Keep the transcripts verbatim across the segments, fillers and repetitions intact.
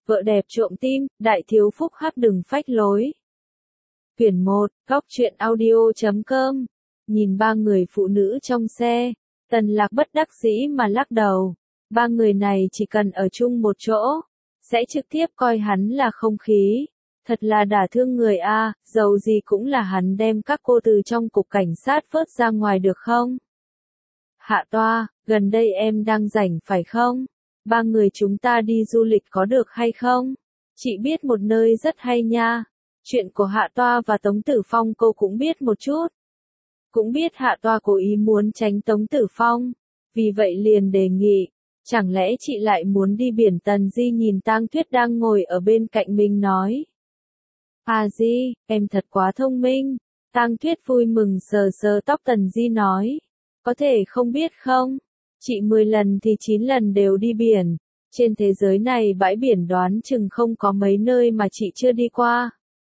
Vợ đẹp trộm tim, đại thiếu phúc hắc đừng phách lối. Quyển một, góc truyện audio chấm com. Nhìn ba người phụ nữ trong xe, Tần Lạc bất đắc dĩ mà lắc đầu. Ba người này chỉ cần ở chung một chỗ, sẽ trực tiếp coi hắn là không khí. Thật là đả thương người a, dầu gì cũng là hắn đem các cô từ trong cục cảnh sát vớt ra ngoài được không? Hạ toa, gần đây em đang rảnh phải không? Ba người chúng ta đi du lịch có được hay không? Chị biết một nơi rất hay nha. Chuyện của Hạ toa và Tống Tử Phong cô cũng biết một chút. Cũng biết Hạ toa cố ý muốn tránh Tống Tử Phong. Vì vậy liền đề nghị. Chẳng lẽ chị lại muốn đi biển? Tần Di nhìn Tang Tuyết đang ngồi ở bên cạnh mình nói. À Di, em thật quá thông minh. Tang Tuyết vui mừng sờ sờ tóc Tần Di nói. Có thể không biết không? Chị mười lần thì chín lần đều đi biển. Trên thế giới này bãi biển đoán chừng không có mấy nơi mà chị chưa đi qua.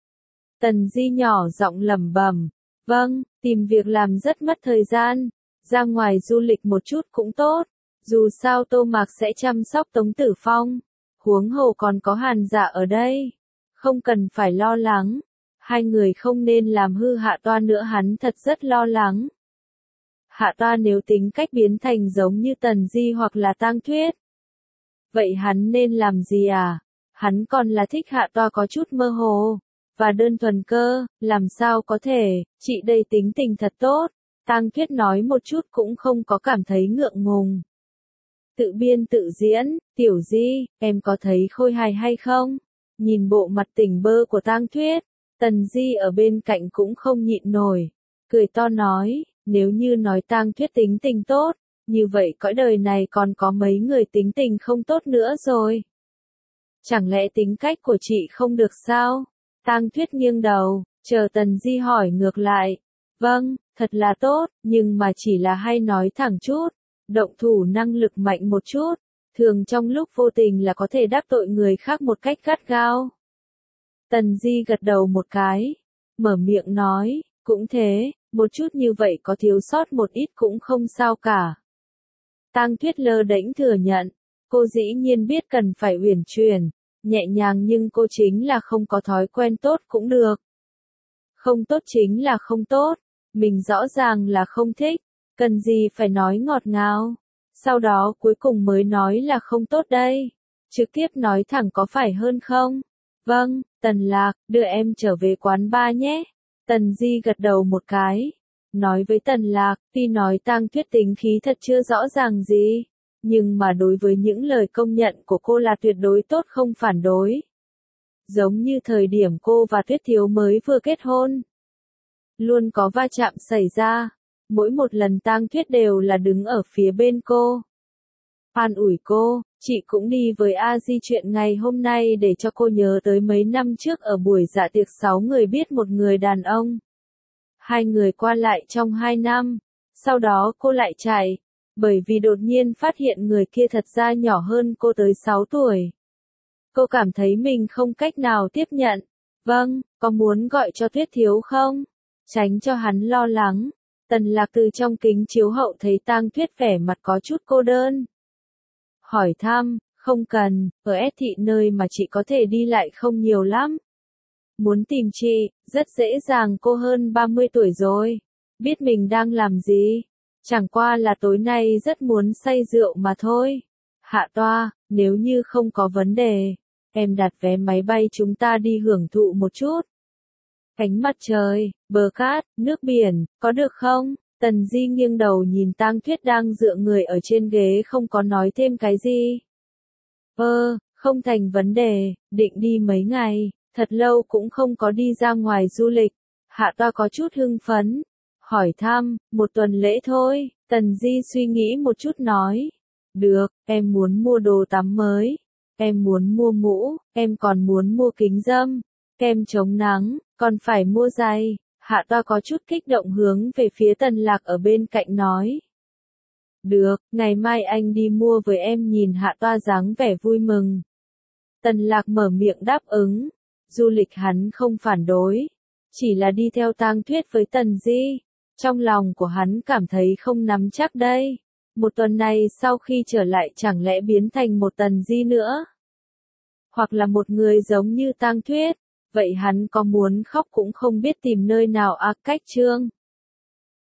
Tần Di nhỏ giọng lẩm bẩm. Vâng, tìm việc làm rất mất thời gian. Ra ngoài du lịch một chút cũng tốt. Dù sao Tô Mạc sẽ chăm sóc Tống Tử Phong. Huống hồ còn có Hàn Dạ ở đây. Không cần phải lo lắng. Hai người không nên làm hư Hạ toa nữa, hắn thật rất lo lắng. Hạ toa nếu tính cách biến thành giống như Tần Di hoặc là Tang Tuyết. Vậy hắn nên làm gì à? Hắn còn là thích Hạ toa có chút mơ hồ. Và đơn thuần cơ, làm sao có thể, chị đây tính tình thật tốt. Tang Tuyết nói một chút cũng không có cảm thấy ngượng ngùng. Tự biên tự diễn, Tiểu Di, em có thấy khôi hài hay không? Nhìn bộ mặt tỉnh bơ của Tang Tuyết, Tần Di ở bên cạnh cũng không nhịn nổi. Cười to nói, nếu như nói Tang Tuyết tính tình tốt, như vậy cõi đời này còn có mấy người tính tình không tốt nữa rồi. Chẳng lẽ tính cách của chị không được sao? Tang Tuyết nghiêng đầu, chờ Tần Di hỏi ngược lại. Vâng, thật là tốt, nhưng mà chỉ là hay nói thẳng chút, động thủ năng lực mạnh một chút, thường trong lúc vô tình là có thể đắc tội người khác một cách gắt gao. Tần Di gật đầu một cái, mở miệng nói, cũng thế, một chút như vậy có thiếu sót một ít cũng không sao cả. Tang Tuyết lơ đễnh thừa nhận, cô dĩ nhiên biết cần phải uyển chuyển, nhẹ nhàng nhưng cô chính là không có thói quen tốt cũng được. Không tốt chính là không tốt, mình rõ ràng là không thích, cần gì phải nói ngọt ngào, sau đó cuối cùng mới nói là không tốt đây. Trực tiếp nói thẳng có phải hơn không? Vâng, Tần Lạc, đưa em trở về quán bar nhé. Tần Di gật đầu một cái, nói với Tần Lạc, tuy nói Tang Tuyết tính khí thật chưa rõ ràng gì, nhưng mà đối với những lời công nhận của cô là tuyệt đối tốt không phản đối. Giống như thời điểm cô và Tuyết Thiếu mới vừa kết hôn. Luôn có va chạm xảy ra, mỗi một lần Tang Tuyết đều là đứng ở phía bên cô. An ủi cô, chị cũng đi với A Di chuyện ngày hôm nay để cho cô nhớ tới mấy năm trước ở buổi dạ tiệc sáu người biết một người đàn ông. Hai người qua lại trong hai năm, sau đó cô lại chạy, bởi vì đột nhiên phát hiện người kia thật ra nhỏ hơn cô tới sáu tuổi. Cô cảm thấy mình không cách nào tiếp nhận. Vâng, có muốn gọi cho Tuyết Thiếu không? Tránh cho hắn lo lắng. Tần Lạc từ trong kính chiếu hậu thấy Tang Tuyết vẻ mặt có chút cô đơn. Hỏi thăm, không cần, ở S thị nơi mà chị có thể đi lại không nhiều lắm. Muốn tìm chị, rất dễ dàng, cô hơn ba mươi tuổi rồi. Biết mình đang làm gì? Chẳng qua là tối nay rất muốn say rượu mà thôi. Hạ toa, nếu như không có vấn đề, em đặt vé máy bay chúng ta đi hưởng thụ một chút. Cánh mặt trời, bờ cát, nước biển, có được không? Tần Di nghiêng đầu nhìn Tang Tuyết đang dựa người ở trên ghế không có nói thêm cái gì. Ơ, không thành vấn đề, định đi mấy ngày, thật lâu cũng không có đi ra ngoài du lịch. Hạ toa có chút hưng phấn. Hỏi thăm, một tuần lễ thôi, Tần Di suy nghĩ một chút nói. Được, em muốn mua đồ tắm mới, em muốn mua mũ, em còn muốn mua kính râm, kem chống nắng, còn phải mua giày. Hạ toa có chút kích động hướng về phía Tần Lạc ở bên cạnh nói. Được, ngày mai anh đi mua với em. Nhìn Hạ toa dáng vẻ vui mừng. Tần Lạc mở miệng đáp ứng. Du lịch hắn không phản đối, chỉ là đi theo Tang Tuyết với Tần Di. Trong lòng của hắn cảm thấy không nắm chắc đây. Một tuần này sau khi trở lại chẳng lẽ biến thành một Tần Di nữa? hoặc là một người giống như Tang Thuyết, vậy hắn có muốn khóc cũng không biết tìm nơi nào à cách Trương.